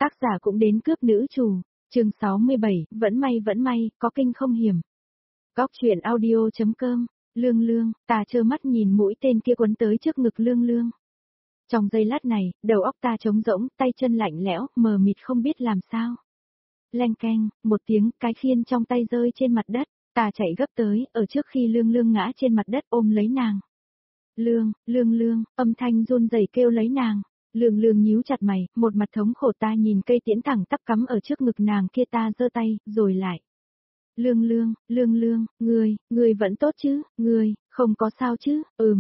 Tác giả cũng đến cướp nữ chủ, chương 67, vẫn may, có kinh không hiểm. Góc truyện audio.com, Lương, ta trơ mắt nhìn mũi tên kia quấn tới trước ngực Lương. Trong giây lát này, đầu óc ta trống rỗng, tay chân lạnh lẽo, mờ mịt không biết làm sao. Leng keng, một tiếng, cái khiên trong tay rơi trên mặt đất, ta chạy gấp tới, ở trước khi Lương ngã trên mặt đất ôm lấy nàng. Lương, âm thanh run rẩy kêu lấy nàng. Lương nhíu chặt mày, một mặt thống khổ ta nhìn cây tiễn thẳng tắp cắm ở trước ngực nàng kia ta giơ tay, rồi lại. Lương, ngươi vẫn tốt chứ, ngươi, không có sao chứ,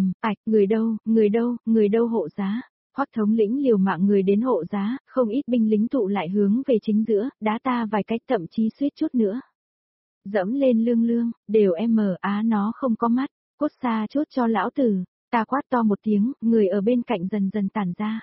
người đâu hộ giá. Hoắc thống lĩnh liều mạng người đến hộ giá, không ít binh lính tụ lại hướng về chính giữa, đá ta vài cách thậm chí suýt chút nữa. Dẫm lên Lương, đều nó không có mắt, cút xa chút cho lão tử, ta quát to một tiếng, người ở bên cạnh dần dần tản ra.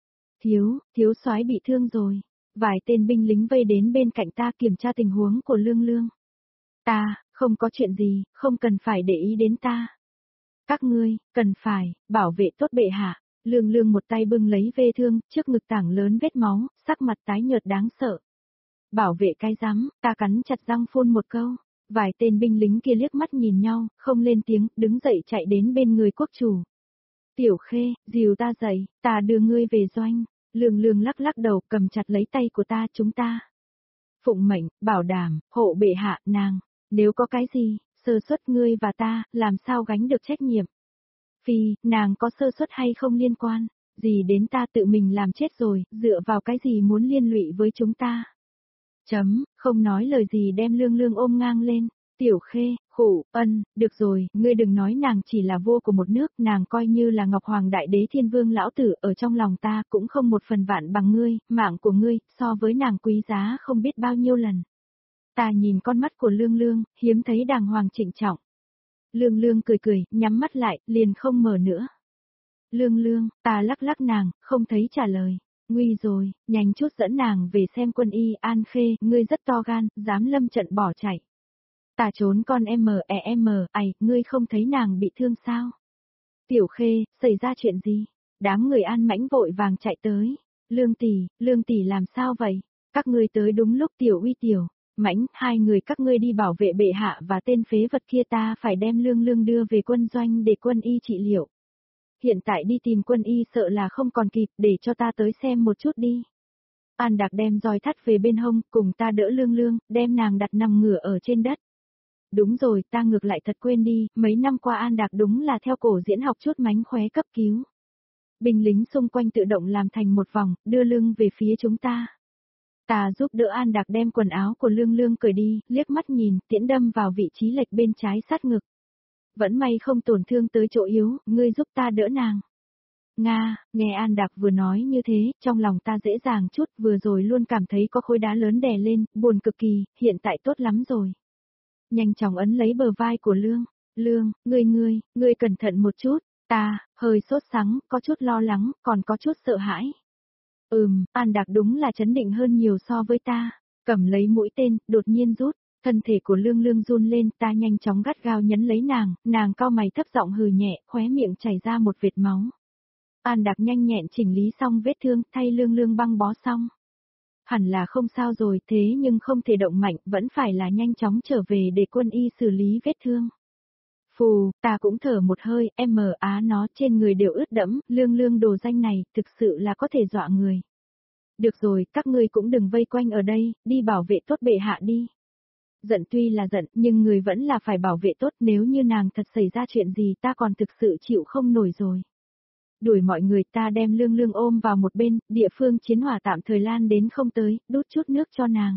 Thiếu soái bị thương rồi. Vài tên binh lính vây đến bên cạnh ta kiểm tra tình huống của Lương. Ta, không có chuyện gì, không cần phải để ý đến ta. Các ngươi, cần phải, bảo vệ tốt bệ hạ. Lương một tay bưng lấy vết thương, trước ngực tảng lớn vết máu, sắc mặt tái nhợt đáng sợ. Bảo vệ cái rắm, ta cắn chặt răng phun một câu. Vài tên binh lính kia liếc mắt nhìn nhau, không lên tiếng, đứng dậy chạy đến bên người quốc chủ. Tiểu Khê, dìu ta dậy, ta đưa ngươi về doanh. Lương lắc đầu cầm chặt lấy tay của ta chúng ta. Phụng mệnh, bảo đảm, hộ bệ hạ nàng, nếu có cái gì, sơ suất ngươi và ta, làm sao gánh được trách nhiệm. Phi, nàng có sơ suất hay không liên quan, gì đến ta tự mình làm chết rồi, dựa vào cái gì muốn liên lụy với chúng ta. Không nói lời gì đem Lương ôm ngang lên. Tiểu Khê, được rồi, ngươi đừng nói nàng chỉ là vua của một nước, nàng coi như là Ngọc Hoàng Đại Đế Thiên Vương lão tử, ở trong lòng ta cũng không một phần vạn bằng ngươi, mạng của ngươi, so với nàng quý giá không biết bao nhiêu lần. Ta nhìn con mắt của Lương, hiếm thấy đàng hoàng trịnh trọng. Lương cười, nhắm mắt lại, liền không mở nữa. Lương, ta lắc nàng, không thấy trả lời. Nguy rồi, nhanh chút dẫn nàng về xem quân y An Khê, ngươi rất to gan, dám lâm trận bỏ chạy. Ta trốn con ngươi không thấy nàng bị thương sao? Tiểu Khê, xảy ra chuyện gì? Đám người An Mãnh vội vàng chạy tới. Lương tỷ làm sao vậy? Các ngươi tới đúng lúc Tiểu Uy Tiểu Mãnh, hai người các ngươi đi bảo vệ bệ hạ và tên phế vật kia ta phải đem Lương đưa về quân doanh để quân y trị liệu. Hiện tại đi tìm quân y sợ là không còn kịp, để cho ta tới xem một chút đi. An Đạc đem roi thắt về bên hông, cùng ta đỡ Lương, đem nàng đặt nằm ngửa ở trên đất. Đúng rồi, ta ngược lại thật quên đi, mấy năm qua An Đạc đúng là theo cổ diễn học chút mánh khóe cấp cứu. Binh lính xung quanh tự động làm thành một vòng, đưa lưng về phía chúng ta. Ta giúp đỡ An Đạc đem quần áo của Lương cởi đi, liếc mắt nhìn, tiễn đâm vào vị trí lệch bên trái sát ngực. Vẫn may không tổn thương tới chỗ yếu, ngươi giúp ta đỡ nàng. Nga, nghe An Đạc vừa nói như thế, trong lòng ta dễ dàng chút, vừa rồi luôn cảm thấy có khối đá lớn đè lên, buồn cực kỳ, hiện tại tốt lắm rồi. Nhanh chóng ấn lấy bờ vai của Lương, ngươi cẩn thận một chút, ta, hơi sốt sắng, có chút lo lắng, còn có chút sợ hãi. An Đạc đúng là chấn định hơn nhiều so với ta, cầm lấy mũi tên, đột nhiên rút, thân thể của Lương run lên, ta nhanh chóng gắt gao nhấn lấy nàng cau mày thấp giọng hừ nhẹ, khóe miệng chảy ra một vệt máu. An Đạc nhanh nhẹn chỉnh lý xong vết thương, thay Lương băng bó xong. Hẳn là không sao rồi, thế nhưng không thể động mạnh, vẫn phải là nhanh chóng trở về để quân y xử lý vết thương. Phù, ta cũng thở một hơi, nó trên người đều ướt đẫm, Lương đồ danh này, thực sự là có thể dọa người. Được rồi, các ngươi cũng đừng vây quanh ở đây, đi bảo vệ tốt bệ hạ đi. Giận tuy là giận, nhưng người vẫn là phải bảo vệ tốt, nếu như nàng thật xảy ra chuyện gì ta còn thực sự chịu không nổi rồi. Đuổi mọi người, ta đem Lương ôm vào một bên, địa phương chiến hỏa tạm thời lan đến không tới, đút chút nước cho nàng.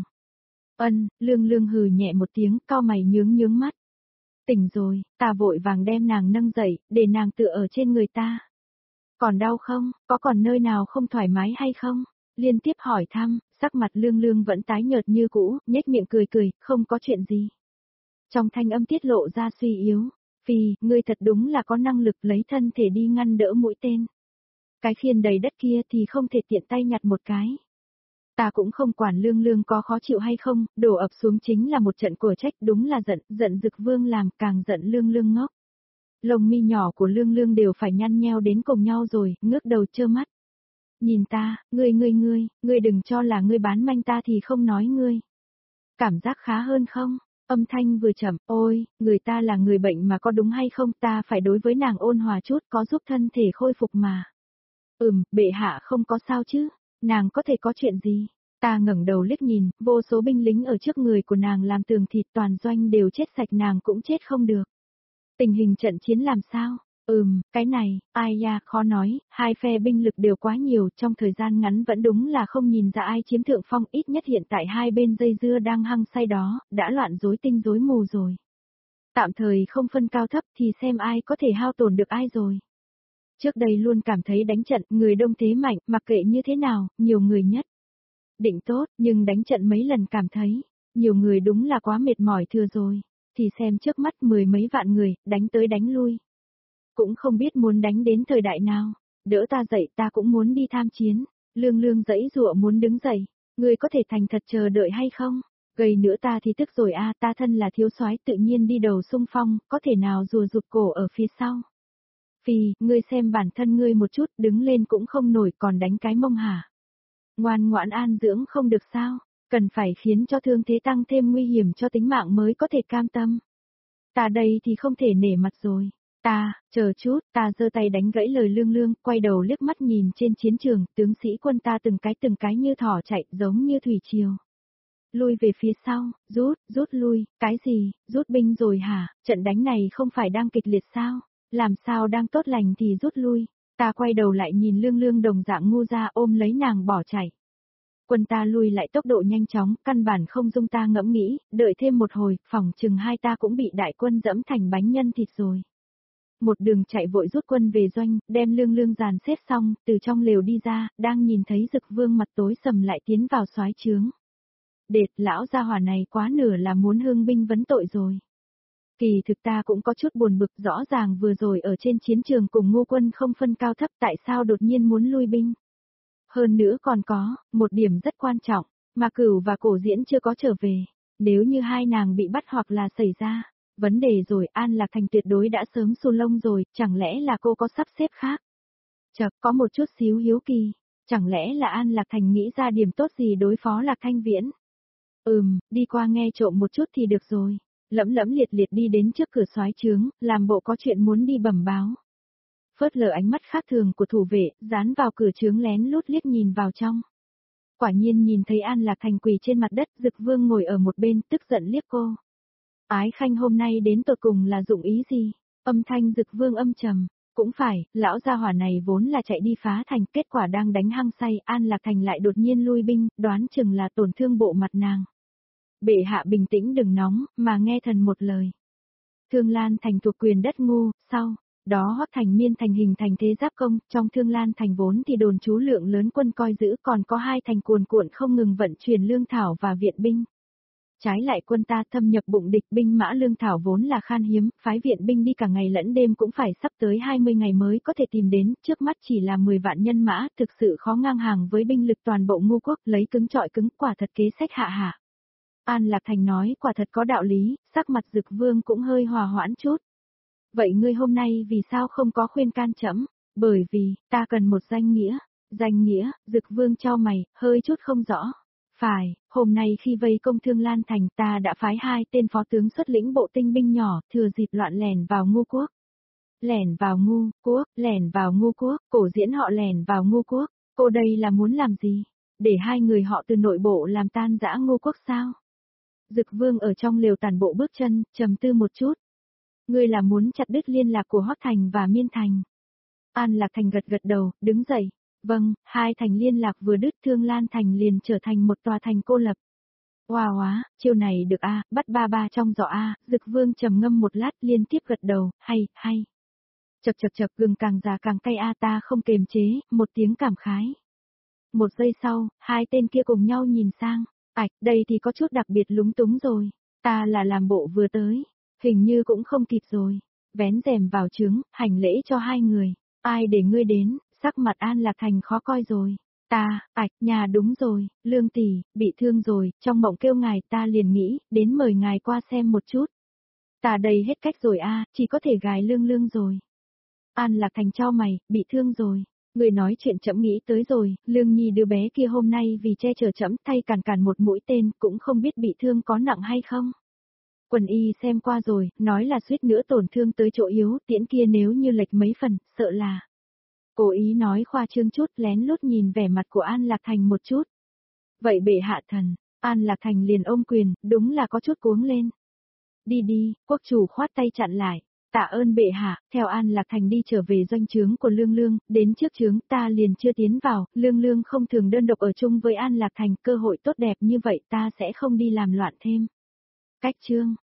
Lương hừ nhẹ một tiếng, cau mày nhướng mắt. Tỉnh rồi, ta vội vàng đem nàng nâng dậy, để nàng tựa ở trên người ta. Còn đau không, có còn nơi nào không thoải mái hay không? Liên tiếp hỏi thăm, sắc mặt Lương vẫn tái nhợt như cũ, nhếch miệng cười, không có chuyện gì. Trong thanh âm tiết lộ ra suy yếu. Phi, ngươi thật đúng là có năng lực lấy thân thể đi ngăn đỡ mũi tên. Cái khiên đầy đất kia thì không thể tiện tay nhặt một cái. Ta cũng không quản Lương có khó chịu hay không, đổ ập xuống chính là một trận của trách, đúng là giận Dực Vương làm càng giận Lương ngốc. Lông mi nhỏ của Lương đều phải nhăn nheo đến cùng nhau rồi, ngước đầu trơ mắt. Nhìn ta, ngươi đừng cho là ngươi bán manh ta thì không nói ngươi. Cảm giác khá hơn không? Âm thanh vừa chậm, ôi, người ta là người bệnh mà có đúng hay không, ta phải đối với nàng ôn hòa chút, có giúp thân thể khôi phục mà. Bệ hạ không có sao chứ, nàng có thể có chuyện gì? Ta ngẩng đầu liếc nhìn, vô số binh lính ở trước người của nàng làm tường thịt, toàn doanh đều chết sạch, nàng cũng chết không được. Tình hình trận chiến làm sao? Cái này, ai ya, khó nói, hai phe binh lực đều quá nhiều, trong thời gian ngắn vẫn đúng là không nhìn ra ai chiếm thượng phong, ít nhất hiện tại hai bên dây dưa đang hăng say đó, đã loạn rối tinh rối mù rồi. Tạm thời không phân cao thấp thì xem ai có thể hao tổn được ai rồi. Trước đây luôn cảm thấy đánh trận, người đông thế mạnh, mặc kệ như thế nào, nhiều người nhất. Định tốt, nhưng đánh trận mấy lần cảm thấy, nhiều người đúng là quá mệt mỏi thừa rồi, thì xem trước mắt 10 mấy vạn người, đánh tới đánh lui. Cũng không biết muốn đánh đến thời đại nào, đỡ ta dậy ta cũng muốn đi tham chiến, lương lương giãy giụa muốn đứng dậy, ngươi có thể thành thật chờ đợi hay không? Gầy nữa ta thì tức rồi a, ta thân là thiếu soái tự nhiên đi đầu xung phong, có thể nào rùa rụt cổ ở phía sau. Phi, ngươi xem bản thân ngươi một chút, đứng lên cũng không nổi còn đánh cái mông hả? Ngoan ngoãn an dưỡng không được sao, cần phải khiến cho thương thế tăng thêm nguy hiểm cho tính mạng mới có thể cam tâm. Ta đây thì không thể nể mặt rồi. Ta, chờ chút, ta giơ tay đánh gãy lời lương lương, quay đầu liếc mắt nhìn trên chiến trường, tướng sĩ quân ta từng cái như thỏ chạy, giống như thủy triều. Lui về phía sau, rút lui, cái gì, rút binh rồi hả, trận đánh này không phải đang kịch liệt sao, làm sao đang tốt lành thì rút lui. Ta quay đầu lại nhìn lương lương đồng dạng ngu ra ôm lấy nàng bỏ chạy. Quân ta lui lại tốc độ nhanh chóng, căn bản không dung ta ngẫm nghĩ, đợi thêm một hồi, phỏng chừng hai ta cũng bị đại quân dẫm thành bánh nhân thịt rồi. Một đường chạy vội rút quân về doanh, đem lương lương dàn xếp xong, từ trong lều đi ra, đang nhìn thấy Dực Vương mặt tối sầm lại tiến vào soái trướng. Đệt, lão gia hỏa này quá nửa là muốn hương binh vấn tội rồi. Kỳ thực ta cũng có chút buồn bực, rõ ràng vừa rồi ở trên chiến trường cùng Ngô quân không phân cao thấp, tại sao đột nhiên muốn lui binh. Hơn nữa còn có, một điểm rất quan trọng, mà Cửu và Cổ Diễn chưa có trở về. Nếu như hai nàng bị bắt hoặc là xảy ra vấn đề rồi, An Lạc Thành tuyệt đối đã sớm xù lông rồi, chẳng lẽ là cô có sắp xếp khác? Chợt có một chút xíu hiếu kỳ, chẳng lẽ là An Lạc Thành nghĩ ra điểm tốt gì đối phó Lạc Thanh Viễn? Đi qua nghe trộm một chút thì được rồi. Lẫm lẫm liệt liệt đi đến trước cửa soái trướng, làm bộ có chuyện muốn đi bẩm báo. Phớt lờ ánh mắt khác thường của thủ vệ, dán vào cửa trướng lén lút liếc nhìn vào trong. Quả nhiên nhìn thấy An Lạc Thành quỳ trên mặt đất, Dực Vương ngồi ở một bên, tức giận liếc cô. Ái Khanh hôm nay đến tột cùng là dụng ý gì? Âm thanh Dực Vương âm trầm. Cũng phải, lão gia hỏa này vốn là chạy đi phá thành, kết quả đang đánh hăng say, An Lạc Thành lại đột nhiên lui binh, đoán chừng là tổn thương bộ mặt nàng. Bệ hạ bình tĩnh đừng nóng, mà nghe thần một lời. Thương Lan Thành thuộc quyền đất Ngô, sau đó Hoắc Thành Miên Thành hình thành thế giáp công, trong Thương Lan Thành vốn thì đồn trú lượng lớn quân coi giữ, còn có hai thành cuồn cuộn không ngừng vận chuyển lương thảo và viện binh. Trái lại quân ta thâm nhập bụng địch, binh mã lương thảo vốn là khan hiếm, phái viện binh đi cả ngày lẫn đêm cũng phải sắp tới 20 ngày mới có thể tìm đến, trước mắt chỉ là 10 vạn nhân mã, thực sự khó ngang hàng với binh lực toàn bộ Ngô quốc, lấy cứng trọi cứng, quả thật kế sách hạ hạ. An Lạc Thành nói quả thật có đạo lý, sắc mặt Dực Vương cũng hơi hòa hoãn chút. Vậy ngươi hôm nay vì sao không có khuyên can trẫm? Bởi vì, ta cần một danh nghĩa. Danh nghĩa, Dực Vương chau mày, hơi chút không rõ. Phải, hôm nay khi vây công Thương Lan Thành ta đã phái hai tên phó tướng xuất lĩnh bộ tinh binh nhỏ, thừa dịp loạn lẻn vào Ngô quốc. Lẻn vào Ngô quốc, Cổ Diễn họ lẻn vào Ngô quốc, cô đây là muốn làm gì? Để hai người họ từ nội bộ làm tan rã Ngô quốc sao? Dực Vương ở trong lều tản bộ bước chân, trầm tư một chút. Ngươi là muốn chặt đứt liên lạc của Hoắc Thành và Miên Thành. An Lạc Thành gật gật đầu, đứng dậy. Vâng, hai thành liên lạc vừa đứt, Thương Lan Thành liền trở thành một tòa thành cô lập. Hóa, chiêu này được a, bắt ba ba trong giỏ a, Dực Vương trầm ngâm một lát liên tiếp gật đầu, hay. Chập gừng càng già càng cay a, ta không kềm chế, một tiếng cảm khái. Một giây sau, hai tên kia cùng nhau nhìn sang. Đây thì có chút đặc biệt lúng túng rồi. Ta là làm bộ vừa tới. Hình như cũng không kịp rồi. Vén rèm vào trướng, hành lễ cho hai người. Ai để ngươi đến, sắc mặt An Lạc Thành khó coi rồi. Nhà đúng rồi, Lương tỷ, bị thương rồi, trong mộng kêu ngài ta liền nghĩ, đến mời ngài qua xem một chút. Ta đây hết cách rồi a, chỉ có thể gài Lương rồi. An Lạc Thành chau mày, bị thương rồi. Người nói chuyện trẫm nghĩ tới rồi, Lương Nhi đứa bé kia hôm nay vì che chở trẫm thay càn một mũi tên, cũng không biết bị thương có nặng hay không. Quần y xem qua rồi, nói là suýt nữa tổn thương tới chỗ yếu, tiễn kia nếu như lệch mấy phần, sợ là. Cố ý nói khoa trương chút, lén lút nhìn vẻ mặt của An Lạc Thành một chút. Vậy bệ hạ thần, An Lạc Thành liền ôm quyền, đúng là có chút cuống lên. Đi đi, quốc chủ khoát tay chặn lại. Tạ ơn bệ hạ, theo An Lạc Thành đi trở về doanh trướng của Lương Lương, đến trước trướng ta liền chưa tiến vào, Lương Lương không thường đơn độc ở chung với An Lạc Thành, cơ hội tốt đẹp như vậy ta sẽ không đi làm loạn thêm. Cách chương.